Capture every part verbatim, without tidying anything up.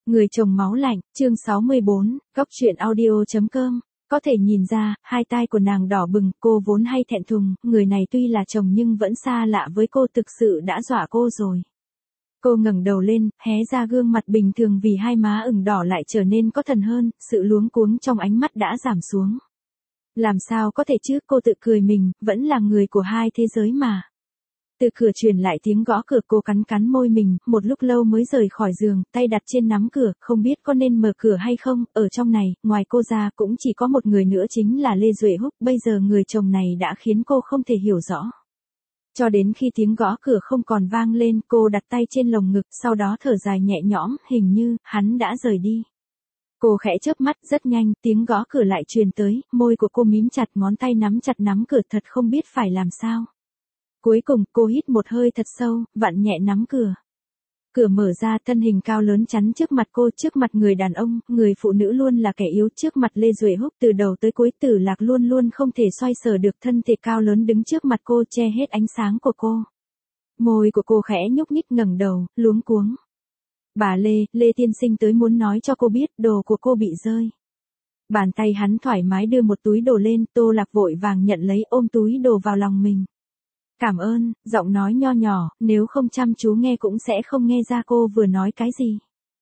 Người chồng máu lạnh, chương sáu mươi bốn, góc truyện audio.com. Có thể nhìn ra, hai tai của nàng đỏ bừng, cô vốn hay thẹn thùng, người này tuy là chồng nhưng vẫn xa lạ với cô, thực sự đã dọa cô rồi. Cô ngẩng đầu lên, hé ra gương mặt bình thường vì hai má ửng đỏ lại trở nên có thần hơn, sự luống cuống trong ánh mắt đã giảm xuống. Làm sao có thể chứ, cô tự cười mình, vẫn là người của hai thế giới mà. Từ cửa truyền lại tiếng gõ cửa, cô cắn cắn môi mình, một lúc lâu mới rời khỏi giường, tay đặt trên nắm cửa, không biết có nên mở cửa hay không, ở trong này, ngoài cô ra cũng chỉ có một người nữa chính là Lê Duệ Húc, bây giờ người chồng này đã khiến cô không thể hiểu rõ. Cho đến khi tiếng gõ cửa không còn vang lên, cô đặt tay trên lồng ngực, sau đó thở dài nhẹ nhõm, hình như, hắn đã rời đi. Cô khẽ chớp mắt, rất nhanh, tiếng gõ cửa lại truyền tới, môi của cô mím chặt, ngón tay nắm chặt nắm cửa, thật không biết phải làm sao. Cuối cùng, cô hít một hơi thật sâu, vặn nhẹ nắm cửa. Cửa mở ra, thân hình cao lớn chắn trước mặt cô, trước mặt người đàn ông, người phụ nữ luôn là kẻ yếu, trước mặt Lê Duệ Húc từ đầu tới cuối, Tử Lạc luôn luôn không thể xoay sở được, thân thể cao lớn đứng trước mặt cô che hết ánh sáng của cô. Môi của cô khẽ nhúc nhích, ngẩng đầu, luống cuống. Bà Lê, Lê tiên sinh tới muốn nói cho cô biết, đồ của cô bị rơi. Bàn tay hắn thoải mái đưa một túi đồ lên, Tô Lạc vội vàng nhận lấy, ôm túi đồ vào lòng mình. Cảm ơn, giọng nói nho nhỏ, nếu không chăm chú nghe cũng sẽ không nghe ra cô vừa nói cái gì.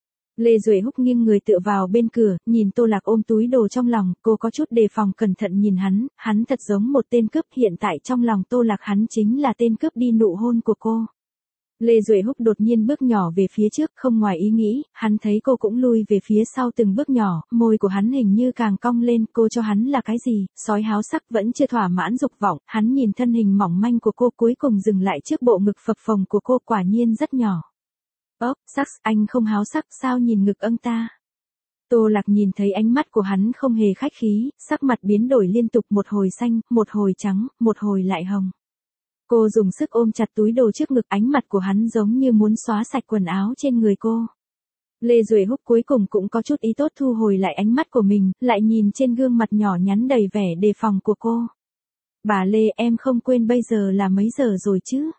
Lê Duệ Húc nghiêng người tựa vào bên cửa, nhìn Tô Lạc ôm túi đồ trong lòng, cô có chút đề phòng cẩn thận nhìn hắn, hắn thật giống một tên cướp, hiện tại trong lòng Tô Lạc hắn chính là tên cướp đi nụ hôn của cô. Lê Duệ Húc đột nhiên bước nhỏ về phía trước, không ngoài ý nghĩ, hắn thấy cô cũng lui về phía sau từng bước nhỏ, môi của hắn hình như càng cong lên, cô cho hắn là cái gì, sói háo sắc vẫn chưa thỏa mãn dục vọng, hắn nhìn thân hình mỏng manh của cô cuối cùng dừng lại trước bộ ngực phập phồng của cô, quả nhiên rất nhỏ. Ốc, sắc, anh không háo sắc sao nhìn ngực âng ta. Tô Lạc nhìn thấy ánh mắt của hắn không hề khách khí, sắc mặt biến đổi liên tục, một hồi xanh, một hồi trắng, một hồi lại hồng. Cô dùng sức ôm chặt túi đồ trước ngực, ánh mặt của hắn giống như muốn xóa sạch quần áo trên người cô. Lê Duệ Húc cuối cùng cũng có chút ý tốt thu hồi lại ánh mắt của mình, lại nhìn trên gương mặt nhỏ nhắn đầy vẻ đề phòng của cô. Bà Lê, em không quên bây giờ là mấy giờ rồi chứ?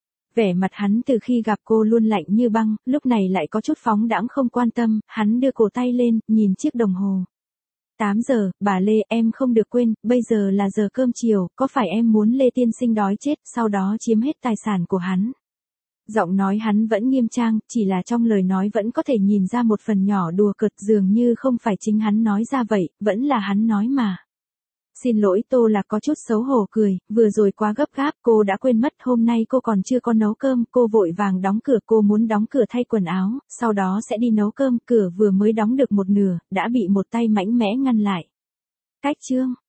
Vẻ mặt hắn từ khi gặp cô luôn lạnh như băng, lúc này lại có chút phóng đãng không quan tâm, hắn đưa cổ tay lên, nhìn chiếc đồng hồ. tám giờ, bà Lê, em không được quên, bây giờ là giờ cơm chiều, có phải em muốn Lê tiên sinh đói chết, sau đó chiếm hết tài sản của hắn? Giọng nói hắn vẫn nghiêm trang, chỉ là trong lời nói vẫn có thể nhìn ra một phần nhỏ đùa cợt, dường như không phải chính hắn nói ra vậy, vẫn là hắn nói mà. Xin lỗi, Tô Lạc có chút xấu hổ cười, vừa rồi quá gấp gáp, cô đã quên mất hôm nay cô còn chưa có nấu cơm, cô vội vàng đóng cửa, cô muốn đóng cửa thay quần áo, sau đó sẽ đi nấu cơm, cửa vừa mới đóng được một nửa, đã bị một tay mạnh mẽ ngăn lại. Cách chương